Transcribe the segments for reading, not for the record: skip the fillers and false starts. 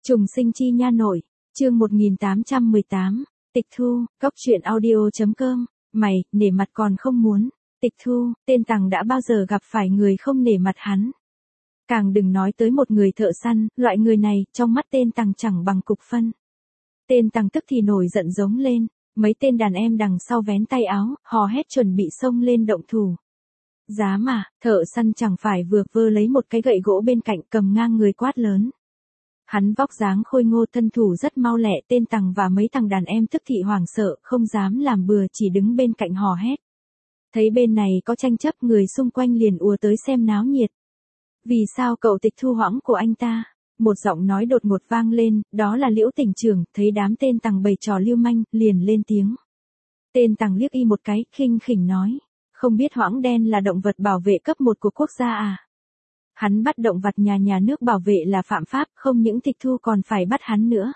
Trùng sinh chi nha nội, chương 1818, tịch thu, cóc truyện audio.com, mày, nể mặt còn không muốn, tịch thu, tên Tằng đã bao giờ gặp phải người không nể mặt hắn. Càng đừng nói tới một người thợ săn, loại người này, trong mắt tên Tằng chẳng bằng cục phân. Tên Tằng tức thì nổi giận giống lên, mấy tên đàn em đằng sau vén tay áo, hò hét chuẩn bị xông lên động thủ. Giá mà, thợ săn chẳng phải vừa vơ lấy một cái gậy gỗ bên cạnh cầm ngang người quát lớn. Hắn vóc dáng khôi ngô thân thủ rất mau lẹ, tên Tằng và mấy thằng đàn em tức thị hoảng sợ, không dám làm bừa, chỉ đứng bên cạnh hò hét. Thấy bên này có tranh chấp, người xung quanh liền ùa tới xem náo nhiệt. Vì sao cậu tịch thu hoãng của anh ta? Một giọng nói đột ngột vang lên, đó là Liễu tỉnh trưởng, thấy đám tên Tằng bày trò lưu manh, liền lên tiếng. Tên Tằng liếc y một cái, khinh khỉnh nói, không biết hoãng đen là động vật bảo vệ cấp 1 của quốc gia à? Hắn bắt động vật nhà nước bảo vệ là phạm pháp, không những tịch thu còn phải bắt hắn nữa.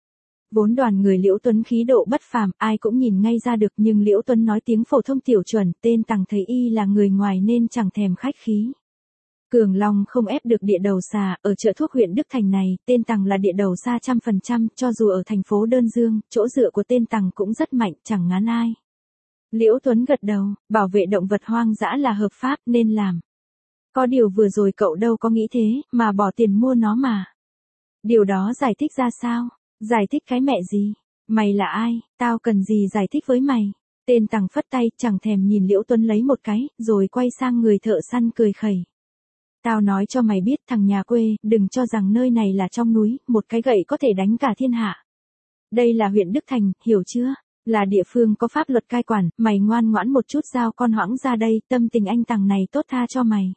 Vốn đoàn người Liễu Tuấn khí độ bất phàm, ai cũng nhìn ngay ra được, nhưng Liễu Tuấn nói tiếng phổ thông tiểu chuẩn, tên Tằng thấy y là người ngoài nên chẳng thèm khách khí. Cường Long không ép được địa đầu xà, ở chợ thuốc huyện Đức Thành này, tên Tằng là địa đầu xà 100%, cho dù ở thành phố Đơn Dương, chỗ dựa của tên Tằng cũng rất mạnh, chẳng ngán ai. Liễu Tuấn gật đầu, bảo vệ động vật hoang dã là hợp pháp, nên làm. Có điều vừa rồi cậu đâu có nghĩ thế, mà bỏ tiền mua nó mà. Điều đó giải thích ra sao? Giải thích cái mẹ gì? Mày là ai? Tao cần gì giải thích với mày? Tên Tằng phất tay, chẳng thèm nhìn Liễu Tuấn lấy một cái, rồi quay sang người thợ săn cười khẩy. Tao nói cho mày biết, thằng nhà quê, đừng cho rằng nơi này là trong núi, một cái gậy có thể đánh cả thiên hạ. Đây là huyện Đức Thành, hiểu chưa? Là địa phương có pháp luật cai quản, mày ngoan ngoãn một chút giao con hoãng ra đây, tâm tình anh Tằng này tốt tha cho mày.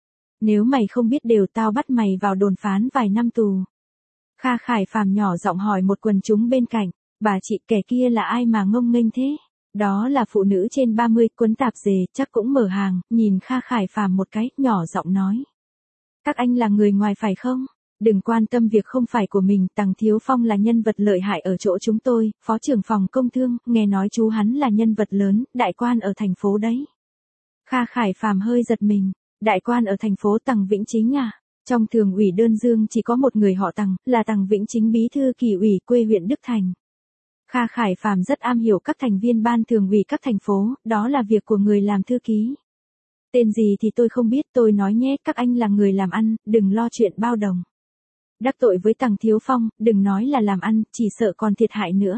Nếu mày không biết đều, tao bắt mày vào đồn phán vài năm tù. Kha Khải Phàm nhỏ giọng hỏi một quần chúng bên cạnh, bà chị kẻ kia là ai mà ngông nghênh thế? Đó là phụ nữ trên 30, quấn tạp dề, chắc cũng mở hàng, nhìn Kha Khải Phàm một cái, nhỏ giọng nói. Các anh là người ngoài phải không? Đừng quan tâm việc không phải của mình, Tằng Thiếu Phong là nhân vật lợi hại ở chỗ chúng tôi, phó trưởng phòng công thương, nghe nói chú hắn là nhân vật lớn, đại quan ở thành phố đấy. Kha Khải Phàm hơi giật mình, đại quan ở thành phố Tằng Vĩnh Chính à? Trong thường ủy Đơn Dương chỉ có một người họ Tằng, là Tằng Vĩnh Chính, bí thư kỳ ủy quê huyện Đức Thành. Kha Khải Phàm rất am hiểu các thành viên ban thường ủy các thành phố, đó là việc của người làm thư ký. Tên gì thì tôi không biết, tôi nói nhé, các anh là người làm ăn, đừng lo chuyện bao đồng. Đắc tội với Tằng Thiếu Phong, đừng nói là làm ăn, chỉ sợ còn thiệt hại nữa.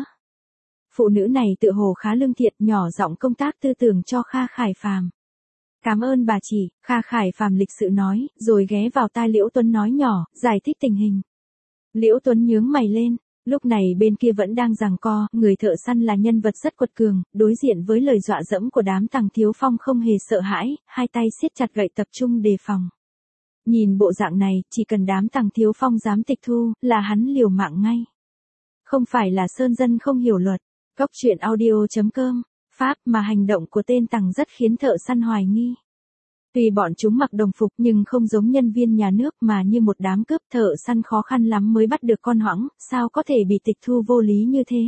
Phụ nữ này tựa hồ khá lương thiện, nhỏ giọng công tác tư tưởng cho Kha Khải Phàm. Cảm ơn bà chị, Kha Khải Phàm lịch sự nói, rồi ghé vào tai Liễu Tuấn nói nhỏ, giải thích tình hình. Liễu Tuấn nhướng mày lên, lúc này bên kia vẫn đang giằng co, người thợ săn là nhân vật rất quật cường, đối diện với lời dọa dẫm của đám Tằng Thiếu Phong không hề sợ hãi, hai tay siết chặt gậy tập trung đề phòng. Nhìn bộ dạng này, chỉ cần đám Tằng Thiếu Phong dám tịch thu, là hắn liều mạng ngay. Không phải là sơn dân không hiểu luật, cóc truyện audio.com, pháp mà hành động của tên Tằng rất khiến thợ săn hoài nghi. Tuy bọn chúng mặc đồng phục nhưng không giống nhân viên nhà nước mà như một đám cướp, thợ săn khó khăn lắm mới bắt được con hoãng, sao có thể bị tịch thu vô lý như thế.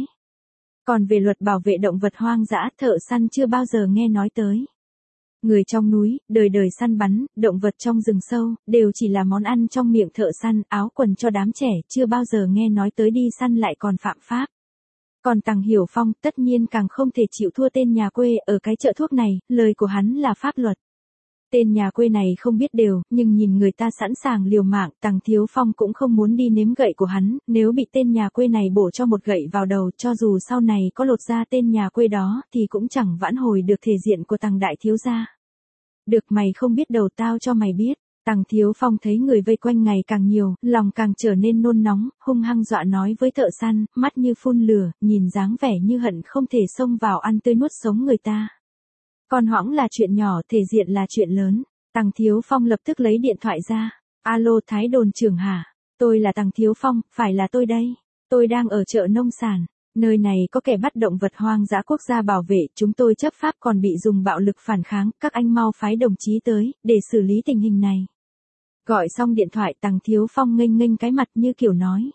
Còn về luật bảo vệ động vật hoang dã, thợ săn chưa bao giờ nghe nói tới. Người trong núi, đời đời săn bắn, động vật trong rừng sâu, đều chỉ là món ăn trong miệng thợ săn, áo quần cho đám trẻ, chưa bao giờ nghe nói tới đi săn lại còn phạm pháp. Còn Tằng Hiểu Phong, tất nhiên càng không thể chịu thua tên nhà quê ở cái chợ thuốc này, lời của hắn là pháp luật. Tên nhà quê này không biết đều, nhưng nhìn người ta sẵn sàng liều mạng, Tằng Thiếu Phong cũng không muốn đi nếm gậy của hắn, nếu bị tên nhà quê này bổ cho một gậy vào đầu, cho dù sau này có lột ra tên nhà quê đó, thì cũng chẳng vãn hồi được thể diện của Tằng đại thiếu gia. Được, mày không biết đầu, tao cho mày biết. Tằng Thiếu Phong thấy người vây quanh ngày càng nhiều, lòng càng trở nên nôn nóng, hung hăng dọa nói với thợ săn, mắt như phun lửa, nhìn dáng vẻ như hận không thể xông vào ăn tươi nuốt sống người ta. Con hoãng là chuyện nhỏ, thể diện là chuyện lớn. Tằng Thiếu Phong lập tức lấy điện thoại ra. Alo, Thái đồn trưởng hả? Tôi là Tằng Thiếu Phong, phải là tôi đây. Tôi đang ở chợ nông sản. Nơi này có kẻ bắt động vật hoang dã quốc gia bảo vệ, chúng tôi chấp pháp còn bị dùng bạo lực phản kháng, các anh mau phái đồng chí tới, để xử lý tình hình này. Gọi xong điện thoại, Tằng Thiếu Phong nghênh cái mặt như kiểu nói.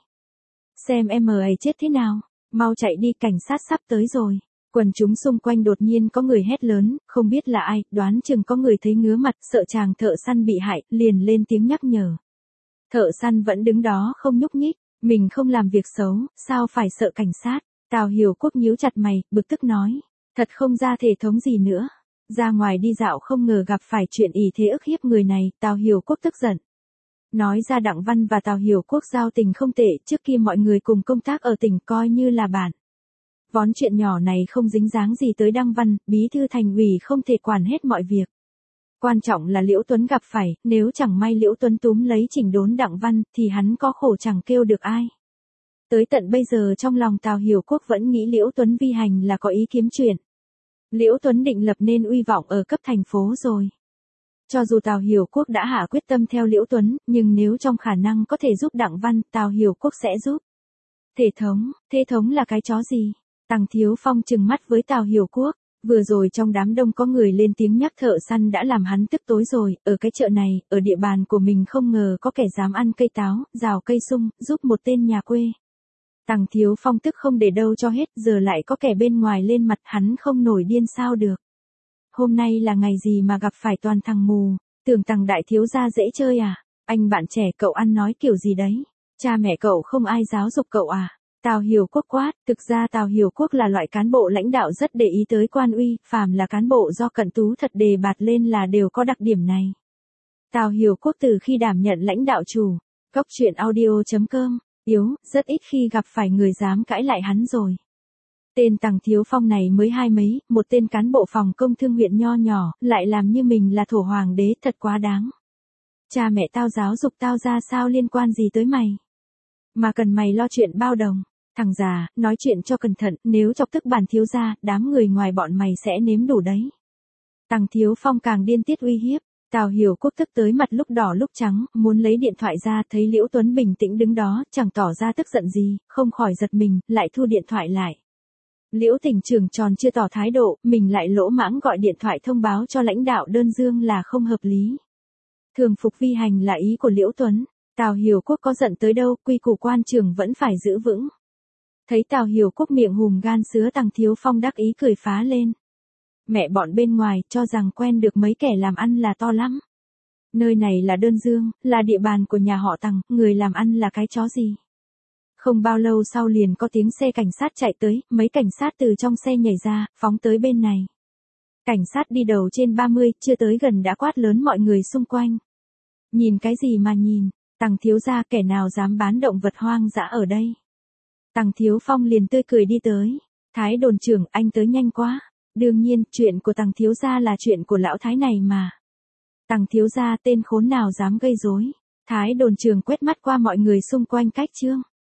Xem em ấy chết thế nào, mau chạy đi, cảnh sát sắp tới rồi. Quần chúng xung quanh đột nhiên có người hét lớn, không biết là ai, đoán chừng có người thấy ngứa mặt, sợ chàng thợ săn bị hại, liền lên tiếng nhắc nhở. Thợ săn vẫn đứng đó không nhúc nhích, Mình không làm việc xấu, sao phải sợ cảnh sát? Tào Hiểu Quốc nhíu chặt mày, bực tức nói. Thật không ra thể thống gì nữa. Ra ngoài đi dạo không ngờ gặp phải chuyện ỷ thế ức hiếp người này, Tào Hiểu Quốc tức giận. Nói ra Đặng Văn và Tào Hiểu Quốc giao tình không tệ, trước kia mọi người cùng công tác ở tỉnh coi như là bạn. Vón chuyện nhỏ này không dính dáng gì tới Đăng Văn, bí thư thành ủy không thể quản hết mọi việc. Quan trọng là Liễu Tuấn gặp phải, nếu chẳng may Liễu Tuấn túm lấy chỉnh đốn Đặng Văn, thì hắn có khổ chẳng kêu được ai. Tới tận bây giờ trong lòng Tào Hiểu Quốc vẫn nghĩ Liễu Tuấn vi hành là có ý kiếm chuyện. Liễu Tuấn định lập nên uy vọng ở cấp thành phố rồi. Cho dù Tào Hiểu Quốc đã hạ quyết tâm theo Liễu Tuấn, nhưng nếu trong khả năng có thể giúp Đặng Văn, Tào Hiểu Quốc sẽ giúp. Thế thống là cái chó gì? Tằng Thiếu Phong trừng mắt với Tào Hiểu Quốc. Vừa rồi trong đám đông có người lên tiếng nhắc thợ săn đã làm hắn tức tối rồi, ở cái chợ này, ở địa bàn của mình không ngờ có kẻ dám ăn cây táo, rào cây sung, giúp một tên nhà quê. Tằng Thiếu Phong tức không để đâu cho hết, giờ lại có kẻ bên ngoài lên mặt hắn không nổi điên sao được. Hôm nay là ngày gì mà gặp phải toàn thằng mù, tưởng Tằng đại thiếu gia dễ chơi à? Anh bạn trẻ cậu ăn nói kiểu gì đấy? Cha mẹ cậu không ai giáo dục cậu à? Tào Hiểu Quốc quát, thực ra Tào Hiểu Quốc là loại cán bộ lãnh đạo rất để ý tới quan uy, phàm là cán bộ do Cận Tú thật đề bạt lên là đều có đặc điểm này. Tào Hiểu Quốc từ khi đảm nhận lãnh đạo chủ, Cốc truyện audio.com, rất ít khi gặp phải người dám cãi lại hắn rồi. Tên Tằng Thiếu Phong này mới hai mấy, một tên cán bộ phòng công thương huyện nho nhỏ, lại làm như mình là thổ hoàng đế, thật quá đáng. Cha mẹ tao giáo dục tao ra sao liên quan gì tới mày? Mà cần mày lo chuyện bao đồng. Thằng già, nói chuyện cho cẩn thận, nếu chọc tức bản thiếu gia, đám người ngoài bọn mày sẽ nếm đủ đấy. Tằng Thiếu Phong càng điên tiết uy hiếp. Tào Hiểu Quốc tức tới mặt lúc đỏ lúc trắng, muốn lấy điện thoại ra, thấy Liễu Tuấn bình tĩnh đứng đó, chẳng tỏ ra tức giận gì, không khỏi giật mình, lại thu điện thoại lại. Liễu tỉnh trưởng tròn chưa tỏ thái độ, mình lại lỗ mãng gọi điện thoại thông báo cho lãnh đạo Đơn Dương là không hợp lý. Thường phục vi hành là ý của Liễu Tuấn. Tào Hiểu Quốc có giận tới đâu, quy củ quan trường vẫn phải giữ vững. Thấy Tào Hiểu Quốc miệng hùm gan sứa, Tằng Thiếu Phong đắc ý cười phá lên. Mẹ bọn bên ngoài cho rằng quen được mấy kẻ làm ăn là to lắm. Nơi này là Đơn Dương, là địa bàn của nhà họ Tằng, người làm ăn là cái chó gì. Không bao lâu sau liền có tiếng xe cảnh sát chạy tới, mấy cảnh sát từ trong xe nhảy ra, phóng tới bên này. Cảnh sát đi đầu trên 30, chưa tới gần đã quát lớn mọi người xung quanh. Nhìn cái gì mà nhìn, Tằng thiếu gia, kẻ nào dám bán động vật hoang dã ở đây? Tằng Thiếu Phong liền tươi cười đi tới. Thái đồn trưởng, anh tới nhanh quá. Đương nhiên, chuyện của Tằng thiếu gia là chuyện của lão Thái này mà. Tằng thiếu gia, tên khốn nào dám gây rối? Thái đồn trưởng quét mắt qua mọi người xung quanh cách trương.